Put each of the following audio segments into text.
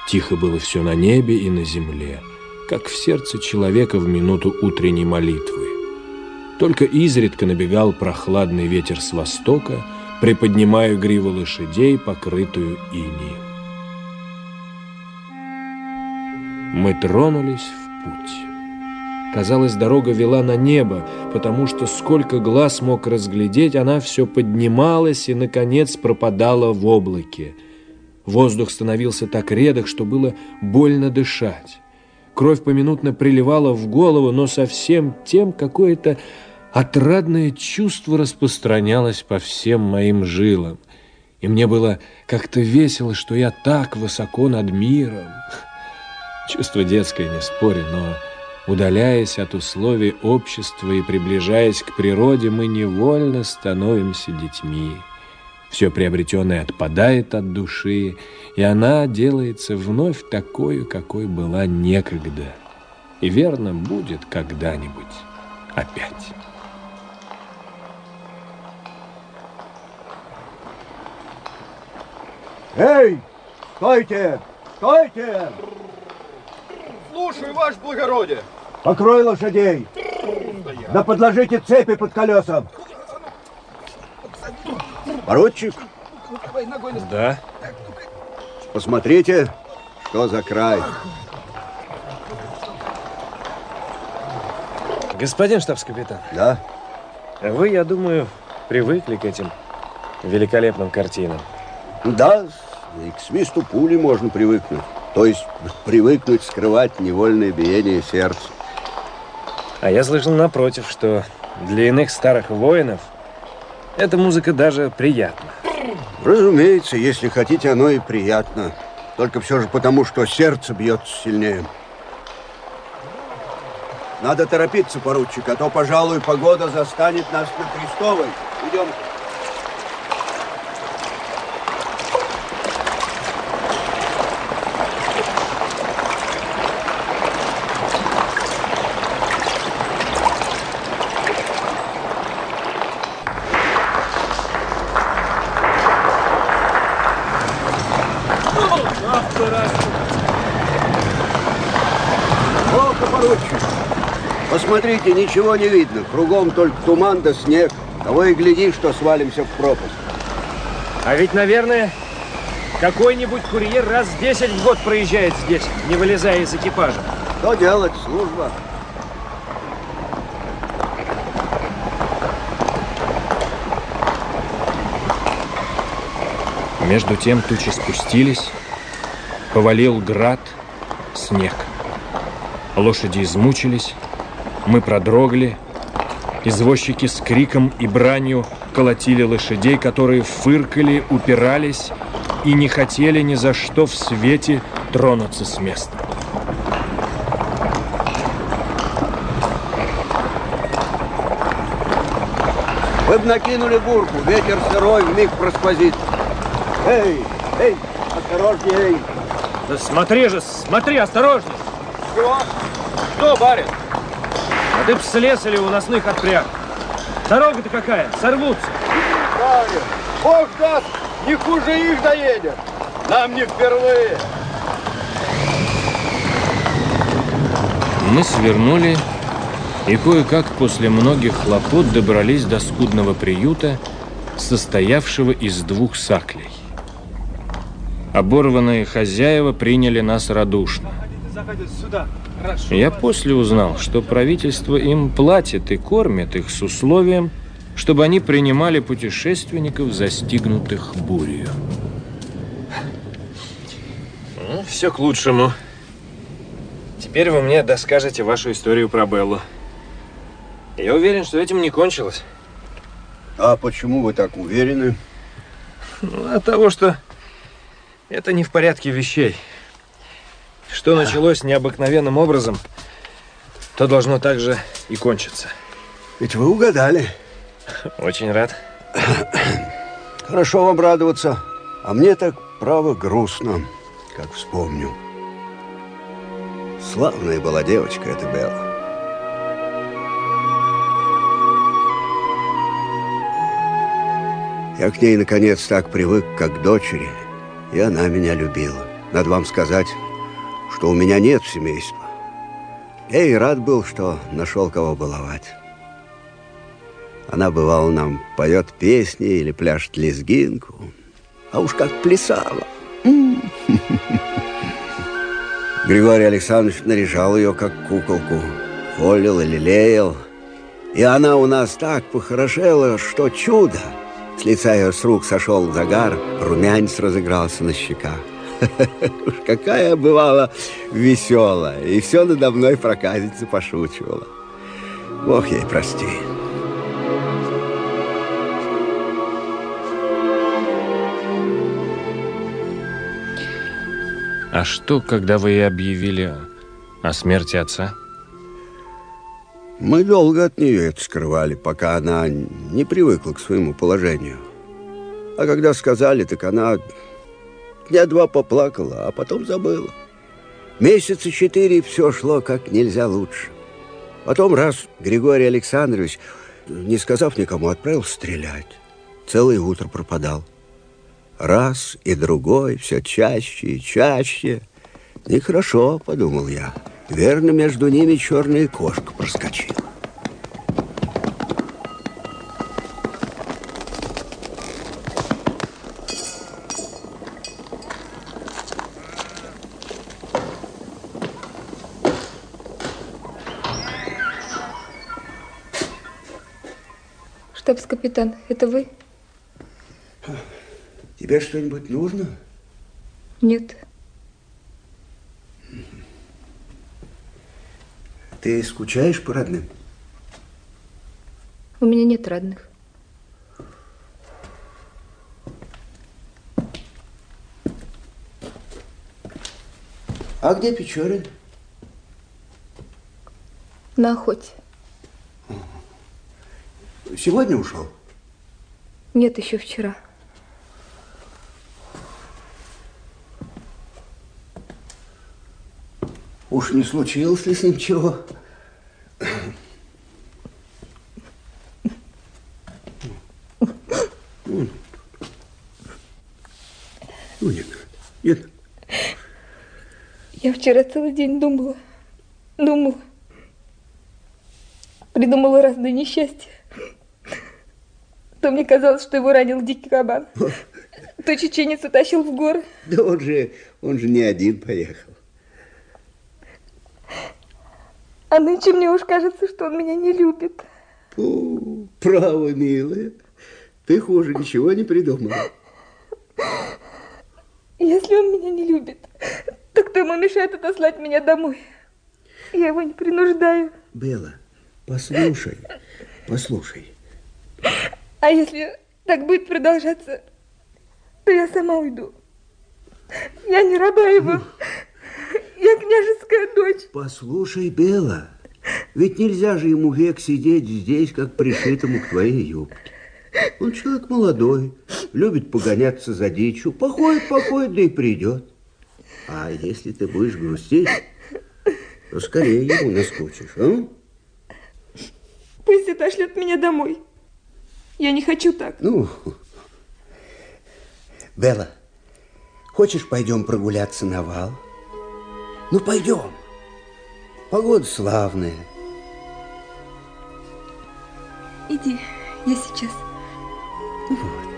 Тихо было все на небе и на земле, как в сердце человека в минуту утренней молитвы. Только изредка набегал прохладный ветер с востока, приподнимая гриву лошадей, покрытую инеем. Мы тронулись в путь. Казалось, дорога вела на небо, потому что сколько глаз мог разглядеть, она все поднималась и, наконец, пропадала в облаке. Воздух становился так редок, что было больно дышать. Кровь поминутно приливала в голову, но совсем тем какое-то отрадное чувство распространялось по всем моим жилам. И мне было как-то весело, что я так высоко над миром. Чувство детское, не спорю, но, удаляясь от условий общества и приближаясь к природе, мы невольно становимся детьми. Все приобретенное отпадает от души, и она делается вновь такой, какой была некогда. И верно, будет когда-нибудь опять. Эй, стойте! Стойте! Слушаю, ваше благородие. Покрой лошадей. Да подложите цепи под колеса. Поручик? Да. Посмотрите, что за край. Господин штабс-капитан. Да? Вы, я думаю, привыкли к этим великолепным картинам. Да, и к свисту пули можно привыкнуть. То есть привыкнуть скрывать невольное биение сердца. А я слышал, напротив, что для иных старых воинов эта музыка даже приятна. Разумеется, если хотите, оно и приятно. Только все же потому, что сердце бьется сильнее. Надо торопиться, поручик, а то, пожалуй, погода застанет нас на Крестовой. Идем. Посмотрите, ничего не видно. Кругом только туман да снег. Того и гляди, что свалимся в пропасть. А ведь, наверное, какой-нибудь курьер раз 10 в год проезжает здесь, не вылезая из экипажа. Что делать? Служба. Между тем тучи спустились, повалил град, снег. Лошади измучились, мы продрогли. Извозчики с криком и бранью колотили лошадей, которые фыркали, упирались и не хотели ни за что в свете тронуться с места. Вы бы накинули бурку, ветер сырой вмиг просквозит. Эй, эй, осторожнее, эй. Да смотри же, смотри, осторожней. Что? Что, барин? А ты б слез или у нас отпряг. Дорога-то какая, сорвутся. Барин, Бог даст, не хуже их доедет. Нам не впервые. Мы свернули и кое-как после многих хлопот добрались до скудного приюта, состоявшего из 2 саклей. Оборванные хозяева приняли нас радушно. Я после узнал, что правительство им платит и кормит их с условием, чтобы они принимали путешественников, застигнутых бурею. Ну, все к лучшему. Теперь вы мне доскажете вашу историю про Беллу. Я уверен, что этим не кончилось. А почему вы так уверены? От того, что это не в порядке вещей. Что началось необыкновенным образом, то должно так же и кончиться. Ведь вы угадали. Очень рад. Хорошо вам радоваться. А мне так, право, грустно, как вспомню. Славная была девочка эта Белла. Я к ней, наконец, так привык, как к дочери, и она меня любила. Надо вам сказать, что у меня нет семейства. Я и рад был, что нашел кого баловать. Она, бывало, нам поет песни или пляшет лезгинку. А уж как плясала. Григорий Александрович наряжал ее, как куколку. Холил и лелеял. И она у нас так похорошела, что чудо. С лица ее с рук сошел загар, румянец разыгрался на щеках. Уж какая бывала веселая. И все надо мной проказница пошучивала. Бог ей прости. А что, когда вы объявили о смерти отца? Мы долго от нее это скрывали, пока она не привыкла к своему положению. А когда сказали, так она дня 2 поплакала, а потом забыла. Месяца 4 все шло как нельзя лучше. Потом раз Григорий Александрович, не сказав никому, отправил стрелять. Целое утро пропадал. Раз и другой, все чаще и чаще. Нехорошо, подумал я. Верно, между ними черная кошка проскочила. Штабс-капитан, это вы? Тебе что-нибудь нужно? Нет. Ты скучаешь по родным? У меня нет родных. А где Печорин? На охоте. Сегодня ушел? Нет, еще вчера. Уж не случилось ли с ним чего? Ну, нет. Я вчера целый день думала. Придумала разные несчастья. То мне казалось, что его ранил дикий кабан. То чеченец утащил в горы. Да он же не один поехал. А нынче мне уж кажется, что он меня не любит. О, право, милая. Ты хуже ничего не придумала. Если он меня не любит, то кто ему мешает отослать меня домой? Я его не принуждаю. Белла, послушай. А если так будет продолжаться, то я сама уйду. Я не раба его. Я княжеская дочь. Послушай, Белла, ведь нельзя же ему век сидеть здесь, как пришитому к твоей юбке. Он человек молодой, любит погоняться за дичью. Походит, да и придет. А если ты будешь грустить, то скорее ему наскучишь, а? Пусть отошлет меня домой. Я не хочу так. Ну, Белла, хочешь, пойдем прогуляться на вал? Ну, пойдем. Погода славная. Иди, я сейчас. Вот.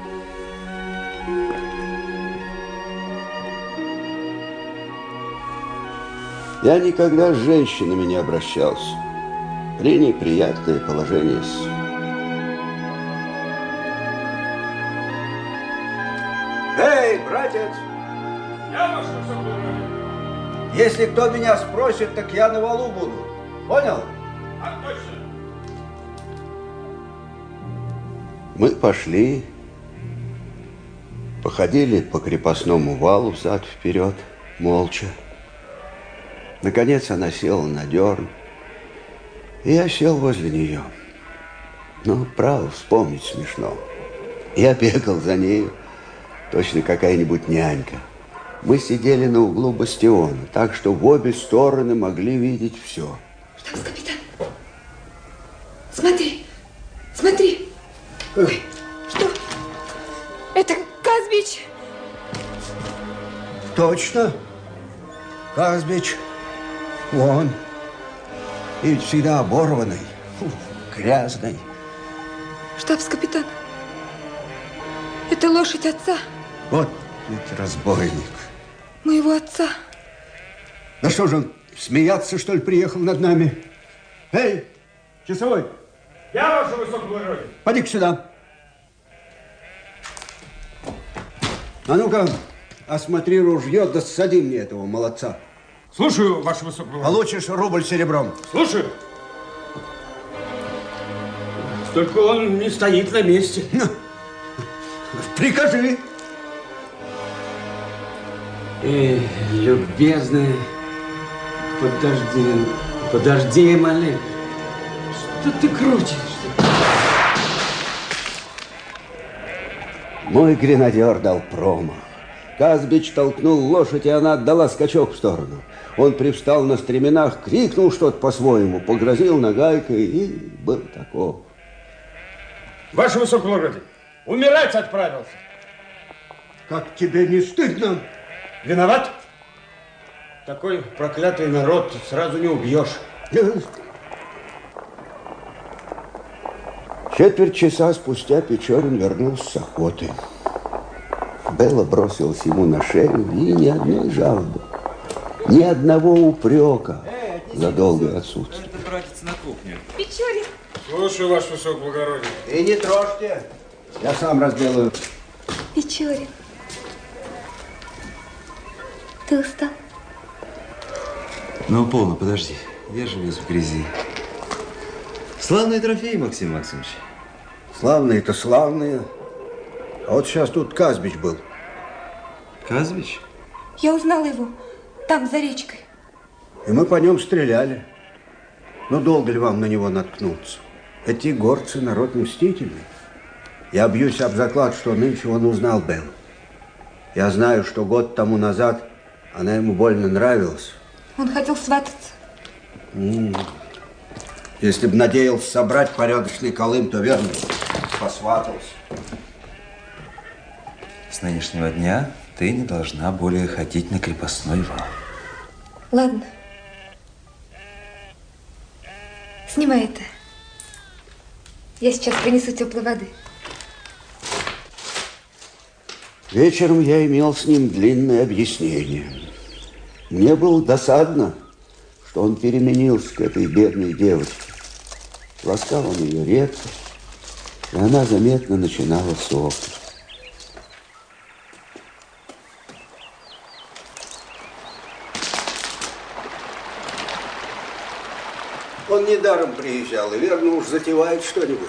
Я никогда с женщинами не обращался. Пренеприятное положение. Эй, братец! Я ваше собрание. Если кто меня спросит, так я на валу буду. Понял? А точно. Мы пошли, походили по крепостному валу взад-вперед, молча. Наконец она села на дерн, и я сел возле нее. Ну, право, вспомнить смешно. Я бегал за нею, точно какая-нибудь нянька. Мы сидели на углу бастиона, так что в обе стороны могли видеть все. Штабс-капитан, смотри. Ой. Что? Это Казбич. Точно. Казбич, вон. И ведь всегда оборванный, грязный. Штабс-капитан, это лошадь отца. Вот ведь разбойник. Моего отца. Да что же он, смеяться, что ли, приехал над нами? Эй, часовой! Я, ваше высокоблагородие. Поди-ка сюда. А ну-ка, осмотри ружье, да ссади мне этого молодца. Слушаю, ваше высокоблагородие. Получишь рубль серебром. Слушаю. Только он не стоит на месте. Прикажи. Любезный, подожди, малыш. Что ты крутишь? Мой гренадер дал промах. Казбич толкнул лошадь, и она отдала скачок в сторону. Он привстал на стременах, крикнул что-то по-своему, погрозил нагайкой и был таков. Ваше высокоблагородие, умирать отправился. Как тебе не стыдно? Виноват? Такой проклятый народ сразу не убьешь. Четверть часа спустя Печорин вернулся с охоты. Белла бросилась ему на шею, и ни одной жалобы, ни одного упрека за долгое отсутствие. Это, братец, на кухню. Печорин. Слушаю, ваше высокоблагородие. И не трожьте, я сам разделаю. Печорин. Ты устал? Ну, полно, подожди. Я же весь в грязи. Славные трофеи, Максим Максимович. Славные-то славные. А вот сейчас тут Казбич был. Казбич? Я узнала его там, за речкой. И мы по нем стреляли. Но долго ли вам на него наткнуться? Эти горцы народ мстительный. Я бьюсь об заклад, что нынче он узнал Беллу. Я знаю, что год тому назад она ему больно нравилась. Он хотел свататься. Если бы надеялся собрать порядочный колым, то верно, посватался. С нынешнего дня ты не должна более ходить на крепостной вал. Ладно. Снимай это. Я сейчас принесу теплой воды. Вечером я имел с ним длинное объяснение. Мне было досадно, что он переменился к этой бедной девочке. Ласкал он ее редко, и она заметно начинала сохнуть. Он недаром приезжал, и верно уж затевает что-нибудь.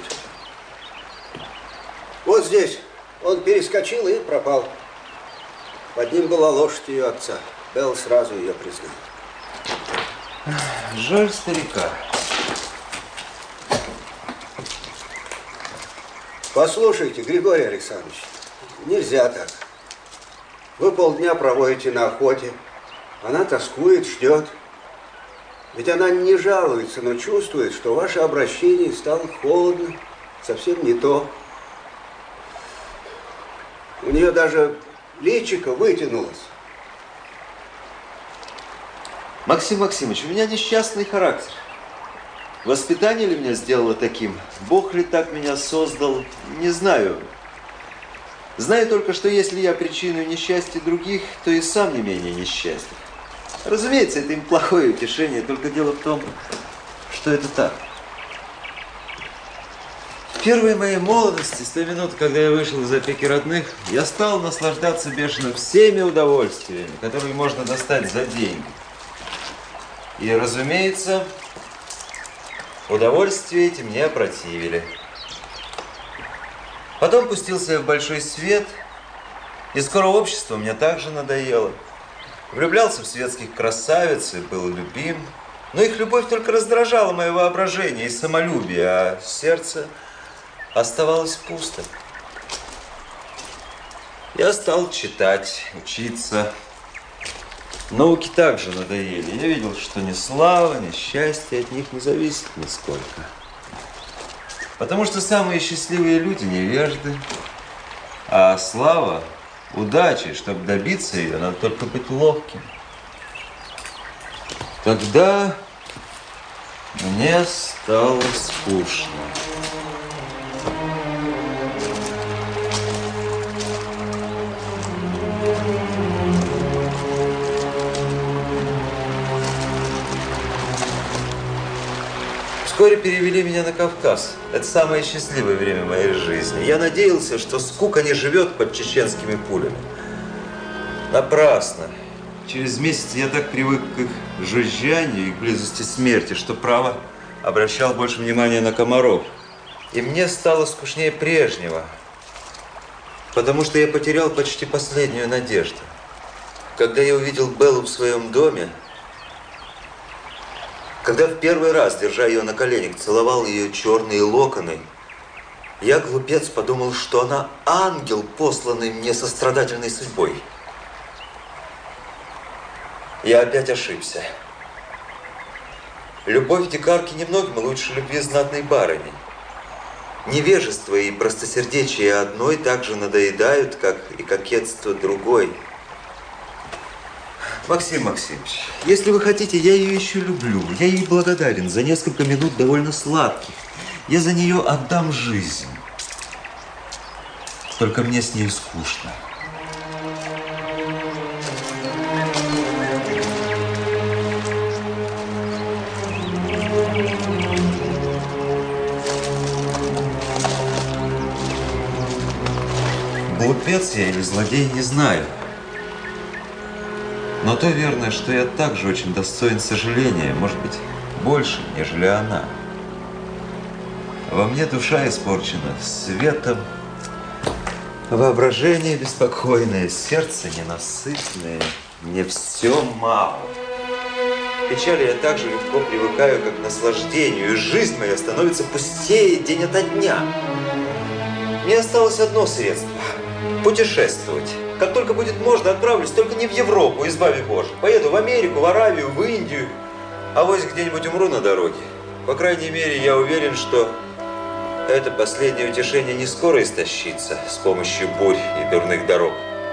Вот здесь он перескочил и пропал. Под ним была лошадь ее отца. Белла сразу ее признал. Жаль старика. Послушайте, Григорий Александрович, нельзя так. Вы полдня проводите на охоте. Она тоскует, ждет. Ведь она не жалуется, но чувствует, что ваше обращение стало холодно, совсем не то. У нее даже личико вытянулось. Максим Максимович, у меня несчастный характер. Воспитание ли меня сделало таким? Бог ли так меня создал? Не знаю. Знаю только, что если я причиной несчастья других, то и сам не менее несчастлив. Разумеется, это им плохое утешение, только дело в том, что это так. В первой моей молодости, с той минуты, когда я вышел из опеки родных, я стал наслаждаться бешено всеми удовольствиями, которые можно достать за деньги. И, разумеется, удовольствия эти мне опротивили. Потом пустился я в большой свет, и скоро общество мне также надоело. Влюблялся в светских красавиц и был любим, но их любовь только раздражала мое воображение и самолюбие, а сердце оставалось пусто. Я стал читать, учиться. Науки также надоели. Я видел, что ни слава, ни счастье от них не зависит нисколько. Потому что самые счастливые люди невежды, а слава удачи, чтобы добиться ее, надо только быть ловким. Тогда мне стало скучно. Вскоре перевели меня на Кавказ. Это самое счастливое время моей жизни. Я надеялся, что скука не живет под чеченскими пулями. Напрасно. Через месяц я так привык к их жужжанию и к близости смерти, что, право, обращал больше внимания на комаров. И мне стало скучнее прежнего, потому что я потерял почти последнюю надежду. Когда я увидел Беллу в своем доме, когда в первый раз, держа ее на коленях, целовал ее черные локоны, я, глупец, подумал, что она ангел, посланный мне сострадательной судьбой. Я опять ошибся. Любовь дикарки немногим лучше любви знатной барыни. Невежество и простосердечие одной так же надоедают, как и кокетство другой. Максим Максимович, если вы хотите, я ее еще люблю. Я ей благодарен за несколько минут довольно сладких. Я за нее отдам жизнь. Только мне с ней скучно. Глупец я или злодей, не знаю. Но то верно, что я также очень достоин сожаления, может быть, больше, нежели она. Во мне душа испорчена светом, воображение беспокойное, сердце ненасытное, мне все мало. К печали я так же легко привыкаю, как к наслаждению, и жизнь моя становится пустее день ото дня. Мне осталось одно средство – путешествовать. Как только будет можно, отправлюсь, только не в Европу, избави Боже. Поеду в Америку, в Аравию, в Индию. Авось где-нибудь умру на дороге. По крайней мере, я уверен, что это последнее утешение не скоро истощится с помощью бурь и дурных дорог.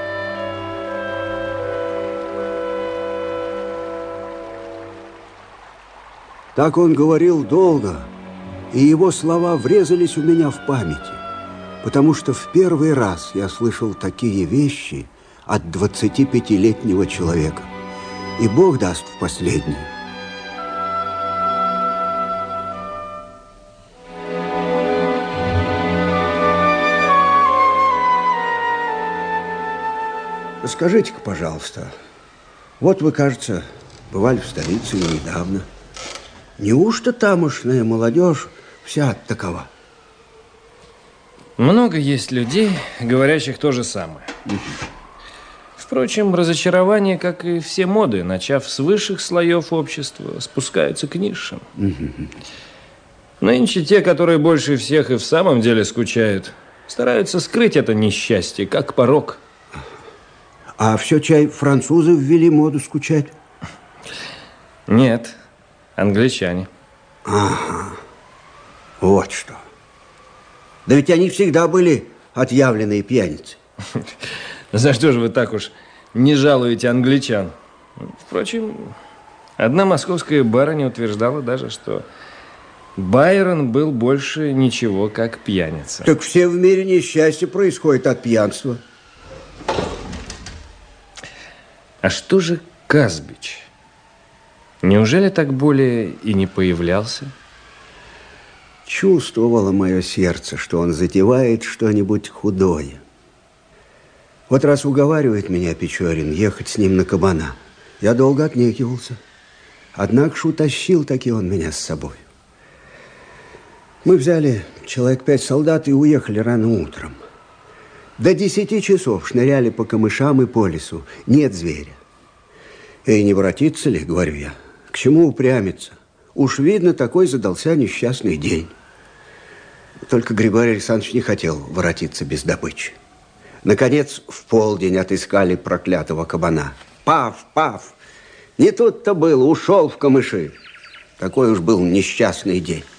Так он говорил долго, и его слова врезались у меня в памяти, потому что в первый раз я слышал такие вещи от 25-летнего человека. И Бог даст в последний. Скажите-ка, пожалуйста, вот вы, кажется, бывали в столице недавно. Неужто тамошная молодежь вся такова? Много есть людей, говорящих то же самое. Впрочем, разочарование, как и все моды, начав с высших слоев общества, спускаются к низшим. Нынче те, которые больше всех и в самом деле скучают, стараются скрыть это несчастье, как порок. А все чай французы ввели моду скучать? Нет, англичане. Ага, вот что. Да ведь они всегда были отъявленные пьяницы. За что же вы так уж не жалуете англичан? Впрочем, одна московская барыня утверждала даже, что Байрон был больше ничего, как пьяница. Так все в мире несчастье происходит от пьянства. А что же Казбич? Неужели так более и не появлялся? Чувствовало мое сердце, что он затевает что-нибудь худое. Вот раз уговаривает меня Печорин ехать с ним на кабана, я долго отнекивался. Однако ж утащил таки он меня с собой. Мы взяли человек 5 солдат и уехали рано утром. До 10 часов шныряли по камышам и по лесу. Нет зверя. И не воротиться ли, говорю я, к чему упрямиться? Уж видно, такой задался несчастный день. Только Григорий Александрович не хотел воротиться без добычи. Наконец, в полдень отыскали проклятого кабана. Пав, пав! Не тут-то было, ушел в камыши. Такой уж был несчастный день.